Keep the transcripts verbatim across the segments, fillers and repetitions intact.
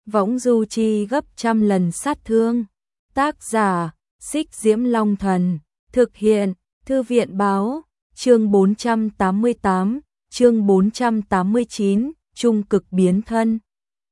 võng du chi gấp trăm lần sát thương. Tác giả, Xích Diễm Long Thần, thực hiện, Thư viện báo, chương bốn trăm tám mươi tám, chương bốn trăm tám mươi chín, trung cực biến thân.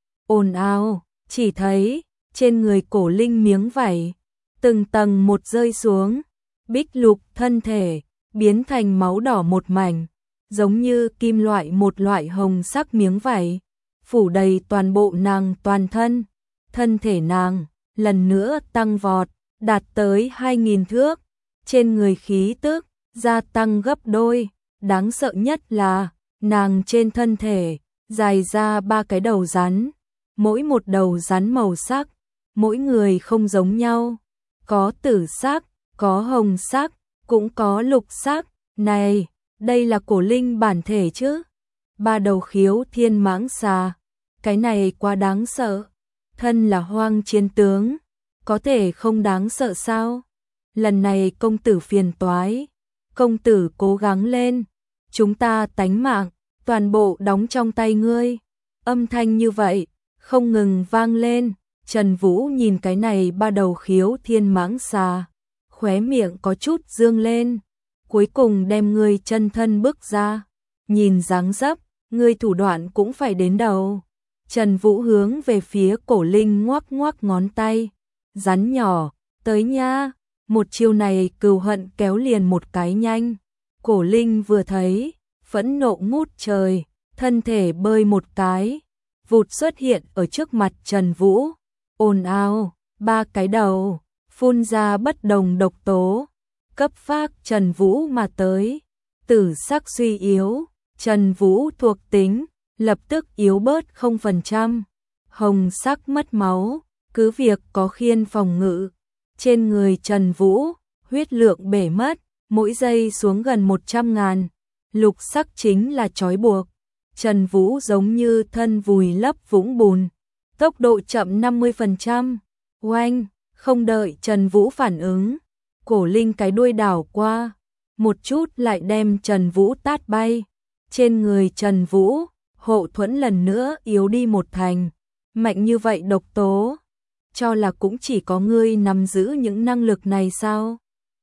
Ồn ào, chỉ thấy, trên người Cổ Linh miếng vảy, từng tầng một rơi xuống, bích lục thân thể, biến thành máu đỏ một mảnh, giống như kim loại một loại hồng sắc miếng vảy, phủ đầy toàn bộ nàng toàn thân. Thân thể nàng, lần nữa tăng vọt, đạt tới hai nghìn thước, trên người khí tức, gia tăng gấp đôi, đáng sợ nhất là, nàng trên thân thể, dài ra ba cái đầu rắn, mỗi một đầu rắn màu sắc, mỗi người không giống nhau, có tử sắc, có hồng sắc, cũng có lục sắc, này, đây là Cổ Linh bản thể chứ, ba đầu khiếu thiên mãng xà, cái này quá đáng sợ, thân là hoang chiến tướng, có thể không đáng sợ sao, lần này công tử phiền toái, công tử cố gắng lên, chúng ta tánh mạng, toàn bộ đóng trong tay ngươi, âm thanh như vậy, không ngừng vang lên, Trần Vũ nhìn cái này ba đầu khiếu thiên mãng xà, khóe miệng có chút dương lên, cuối cùng đem ngươi chân thân bước ra, nhìn dáng dấp, ngươi thủ đoạn cũng phải đến đầu. Trần Vũ hướng về phía Cổ Linh ngoắc ngoắc ngón tay, rắn nhỏ, tới nha, một chiêu này cừu hận kéo liền một cái nhanh. Cổ Linh vừa thấy, phẫn nộ ngút trời, thân thể bơi một cái, vụt xuất hiện ở trước mặt Trần Vũ, ồn ào, ba cái đầu, phun ra bất đồng độc tố, cấp phác Trần Vũ mà tới, tử sắc suy yếu, Trần Vũ thuộc tính, lập tức yếu bớt không phần trăm, hồng sắc mất máu, cứ việc có khiên phòng ngự, trên người Trần Vũ, huyết lượng bể mất, mỗi giây xuống gần một trăm ngàn, lục sắc chính là trói buộc, Trần Vũ giống như thân vùi lấp vũng bùn, tốc độ chậm năm mươi phần trăm, oanh, không đợi Trần Vũ phản ứng, Cổ Linh cái đuôi đảo qua, một chút lại đem Trần Vũ tát bay, trên người Trần Vũ, hộ thuẫn lần nữa yếu đi một thành, mạnh như vậy độc tố, cho là cũng chỉ có ngươi nắm giữ những năng lực này sao?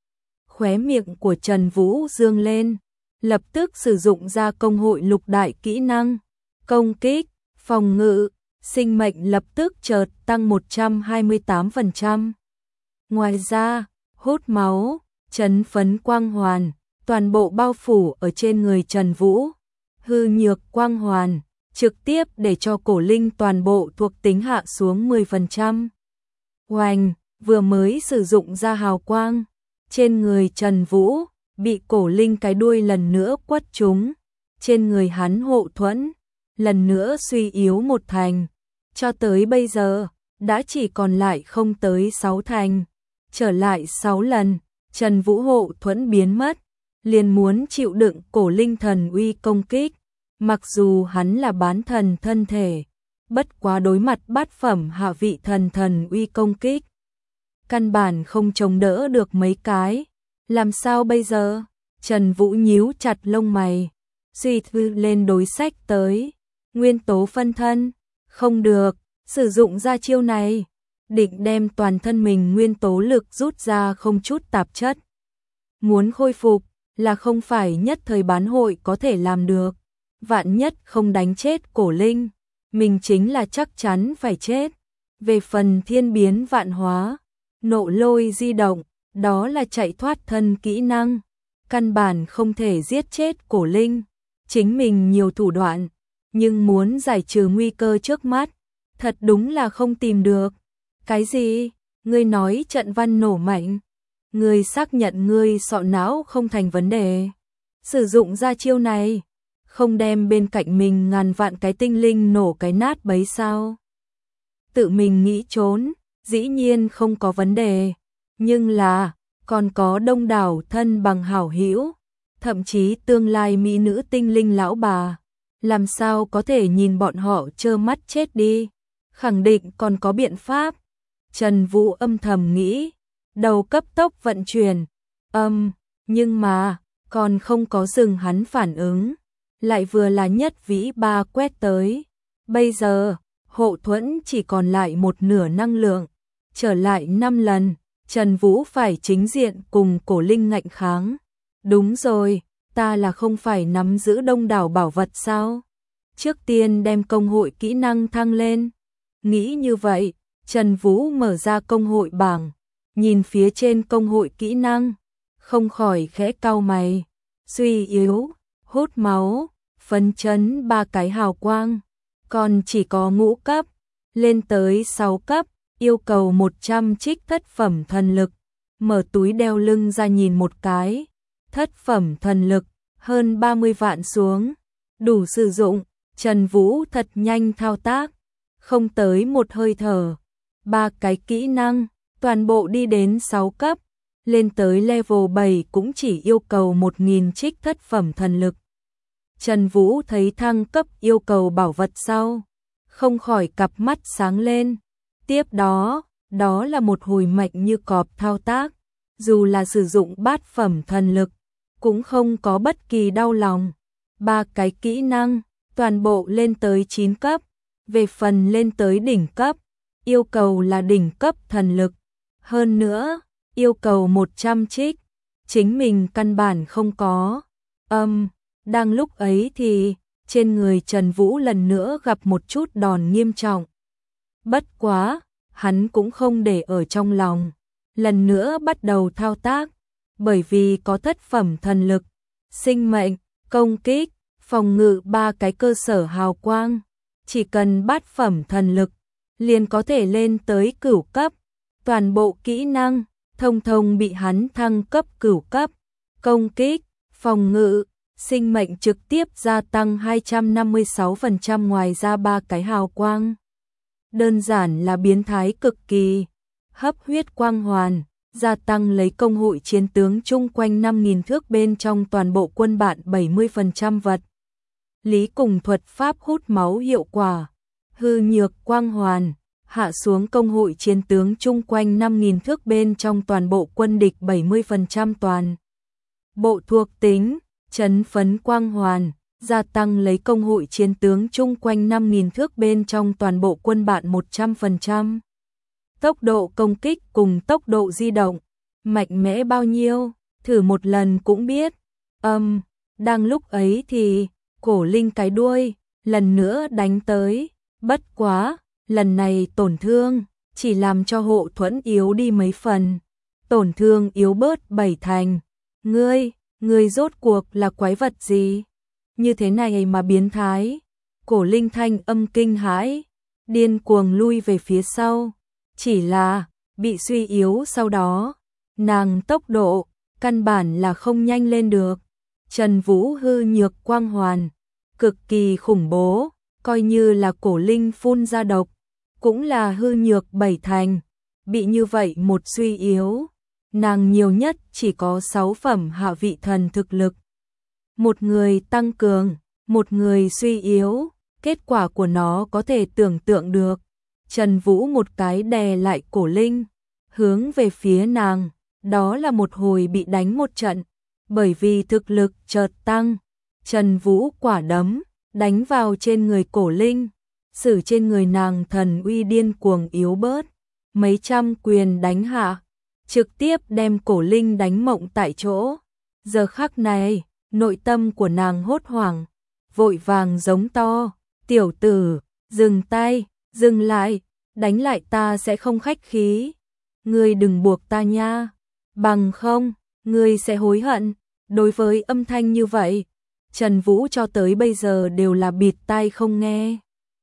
Khóe miệng của Trần Vũ dương lên, lập tức sử dụng ra công hội lục đại kỹ năng, công kích, phòng ngự, sinh mệnh lập tức chợt tăng một trăm hai mươi tám phần trăm. Ngoài ra, hút máu, trấn phấn quang hoàn, toàn bộ bao phủ ở trên người Trần Vũ, hư nhược quang hoàn, trực tiếp để cho Cổ Linh toàn bộ thuộc tính hạ xuống mười phần trăm. Oanh, vừa mới sử dụng ra hào quang, trên người Trần Vũ, bị Cổ Linh cái đuôi lần nữa quất trúng, trên người hắn hộ thuẫn, lần nữa suy yếu một thành, cho tới bây giờ, đã chỉ còn lại không tới sáu thành, trở lại sáu lần, Trần Vũ hộ thuẫn biến mất, liền muốn chịu đựng Cổ Linh thần uy công kích, mặc dù hắn là bán thần thân thể, bất quá đối mặt bát phẩm hạ vị thần thần uy công kích, căn bản không chống đỡ được mấy cái, làm sao bây giờ? Trần Vũ nhíu chặt lông mày, suy thư lên đối sách tới, nguyên tố phân thân, không được, sử dụng ra chiêu này, định đem toàn thân mình nguyên tố lực rút ra không chút tạp chất. Muốn khôi phục là không phải nhất thời bán hội có thể làm được, vạn nhất không đánh chết Cổ Linh, mình chính là chắc chắn phải chết. Về phần thiên biến vạn hóa, nộ lôi di động, đó là chạy thoát thân kỹ năng, căn bản không thể giết chết Cổ Linh, chính mình nhiều thủ đoạn, nhưng muốn giải trừ nguy cơ trước mắt, thật đúng là không tìm được. Cái gì? Ngươi nói trận văn nổ mạnh, ngươi xác nhận ngươi sọ não không thành vấn đề, sử dụng ra chiêu này, không đem bên cạnh mình ngàn vạn cái tinh linh nổ cái nát bấy sao? Tự mình nghĩ trốn, dĩ nhiên không có vấn đề, nhưng là, còn có đông đảo thân bằng hảo hữu, thậm chí tương lai mỹ nữ tinh linh lão bà, làm sao có thể nhìn bọn họ trơ mắt chết đi, khẳng định còn có biện pháp. Trần Vũ âm thầm nghĩ, đầu cấp tốc vận chuyển, âm, nhưng mà, còn không có dừng hắn phản ứng, lại vừa là nhất vĩ ba quét tới, bây giờ, hộ thuẫn chỉ còn lại một nửa năng lượng, trở lại năm lần, Trần Vũ phải chính diện cùng Cổ Linh ngạnh kháng. Đúng rồi, ta là không phải nắm giữ đông đảo bảo vật sao? Trước tiên đem công hội kỹ năng thăng lên. Nghĩ như vậy, Trần Vũ mở ra công hội bảng, nhìn phía trên công hội kỹ năng, không khỏi khẽ cau mày. Suy yếu, hút máu, phấn chấn ba cái hào quang, còn chỉ có ngũ cấp, lên tới sáu cấp, yêu cầu một trăm trích thất phẩm thần lực. Mở túi đeo lưng ra nhìn một cái, thất phẩm thần lực, hơn ba mươi vạn xuống, đủ sử dụng. Trần Vũ thật nhanh thao tác, không tới một hơi thở, ba cái kỹ năng, toàn bộ đi đến sáu cấp, lên tới level bảy cũng chỉ yêu cầu một nghìn trích thất phẩm thần lực. Trần Vũ thấy thăng cấp yêu cầu bảo vật sau, không khỏi cặp mắt sáng lên. Tiếp đó, đó là một hồi mạnh như cọp thao tác, dù là sử dụng bát phẩm thần lực, cũng không có bất kỳ đau lòng. Ba cái kỹ năng, toàn bộ lên tới chín cấp, về phần lên tới đỉnh cấp, yêu cầu là đỉnh cấp thần lực. Hơn nữa, yêu cầu một trăm trích, chính mình căn bản không có. Âm, um, đang lúc ấy thì, trên người Trần Vũ lần nữa gặp một chút đòn nghiêm trọng. Bất quá, hắn cũng không để ở trong lòng, lần nữa bắt đầu thao tác, bởi vì có thất phẩm thần lực, sinh mệnh, công kích, phòng ngự ba cái cơ sở hào quang, chỉ cần bát phẩm thần lực, liền có thể lên tới cửu cấp, toàn bộ kỹ năng, thông thông bị hắn thăng cấp cửu cấp, công kích, phòng ngự, sinh mệnh trực tiếp gia tăng hai trăm năm mươi sáu phần trăm ngoài ra ba cái hào quang. Đơn giản là biến thái cực kỳ, hấp huyết quang hoàn, gia tăng lấy công hội chiến tướng chung quanh năm nghìn thước bên trong toàn bộ quân bạn bảy mươi phần trăm vật. Lý cùng thuật pháp hút máu hiệu quả, hư nhược quang hoàn, hạ xuống công hội chiến tướng chung quanh năm nghìn thước bên trong toàn bộ quân địch bảy mươi phần trăm toàn. Bộ thuộc tính, chấn phấn quang hoàn, gia tăng lấy công hội chiến tướng chung quanh năm nghìn thước bên trong toàn bộ quân bạn một trăm phần trăm. Tốc độ công kích cùng tốc độ di động, mạnh mẽ bao nhiêu, thử một lần cũng biết. Âm, um, đang lúc ấy thì, Cổ Linh cái đuôi, lần nữa đánh tới, bất quá, lần này tổn thương, chỉ làm cho hộ thuẫn yếu đi mấy phần, tổn thương yếu bớt bảy thành. Ngươi, ngươi rốt cuộc là quái vật gì? Như thế này mà biến thái. Cổ Linh thanh âm kinh hãi, điên cuồng lui về phía sau, chỉ là, bị suy yếu sau đó, nàng tốc độ, căn bản là không nhanh lên được. Trần Vũ hư nhược quang hoàn, cực kỳ khủng bố, coi như là Cổ Linh phun ra độc, cũng là hư nhược bảy thành, bị như vậy một suy yếu, nàng nhiều nhất chỉ có sáu phẩm hạ vị thần thực lực. Một người tăng cường, một người suy yếu, kết quả của nó có thể tưởng tượng được. Trần Vũ một cái đè lại Cổ Linh, hướng về phía nàng, đó là một hồi bị đánh một trận, bởi vì thực lực chợt tăng, Trần Vũ quả đấm, đánh vào trên người Cổ Linh, sử trên người nàng thần uy điên cuồng yếu bớt, mấy trăm quyền đánh hạ, trực tiếp đem Cổ Linh đánh mộng tại chỗ. Giờ khắc này, nội tâm của nàng hốt hoảng, vội vàng giống to, tiểu tử, dừng tay, dừng lại, đánh lại ta sẽ không khách khí, ngươi đừng buộc ta nha, bằng không, ngươi sẽ hối hận. Đối với âm thanh như vậy, Trần Vũ cho tới bây giờ đều là bịt tai không nghe.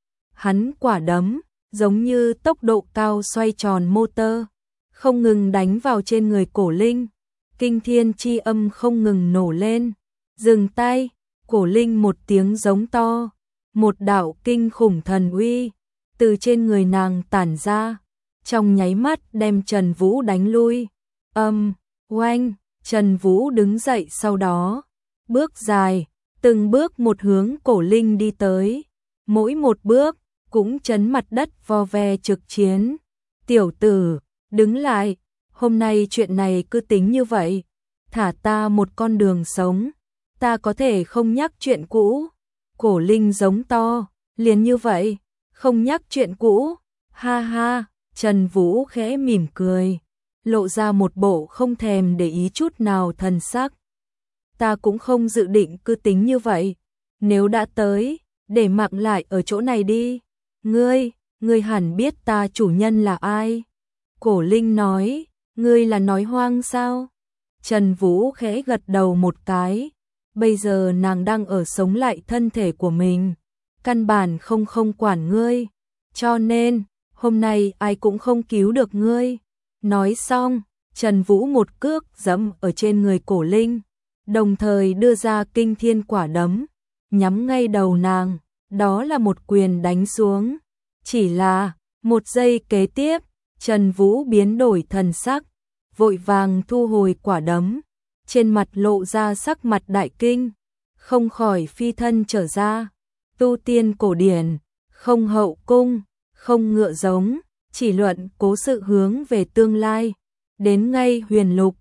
Hắn quả đấm, giống như tốc độ cao xoay tròn motor, không ngừng đánh vào trên người Cổ Linh, kinh thiên chi âm không ngừng nổ lên. Dừng tay, Cổ Linh một tiếng giống to, một đạo kinh khủng thần uy từ trên người nàng tản ra, trong nháy mắt đem Trần Vũ đánh lui. Âm, um, oanh, Trần Vũ đứng dậy sau đó, bước dài, từng bước một hướng Cổ Linh đi tới, mỗi một bước cũng chấn mặt đất vo ve trực chiến. Tiểu tử, đứng lại, hôm nay chuyện này cứ tính như vậy, thả ta một con đường sống, ta có thể không nhắc chuyện cũ. Cổ Linh giống to, liền như vậy, không nhắc chuyện cũ. Ha ha, Trần Vũ khẽ mỉm cười, lộ ra một bộ không thèm để ý chút nào thần sắc. Ta cũng không dự định cứ tính như vậy, nếu đã tới, để mặc lại ở chỗ này đi. Ngươi, ngươi hẳn biết ta chủ nhân là ai. Cổ Linh nói, ngươi là nói hoang sao? Trần Vũ khẽ gật đầu một cái, bây giờ nàng đang ở sống lại thân thể của mình, căn bản không không quản ngươi, cho nên, hôm nay ai cũng không cứu được ngươi. Nói xong, Trần Vũ một cước giẫm ở trên người Cổ Linh, đồng thời đưa ra kinh thiên quả đấm, nhắm ngay đầu nàng, đó là một quyền đánh xuống. Chỉ là, một giây kế tiếp, Trần Vũ biến đổi thần sắc, vội vàng thu hồi quả đấm, trên mặt lộ ra sắc mặt đại kinh, không khỏi phi thân trở ra. Tu tiên cổ điển, không hậu cung, không ngựa giống, chỉ luận cố sự hướng về tương lai, đến ngay huyền lục,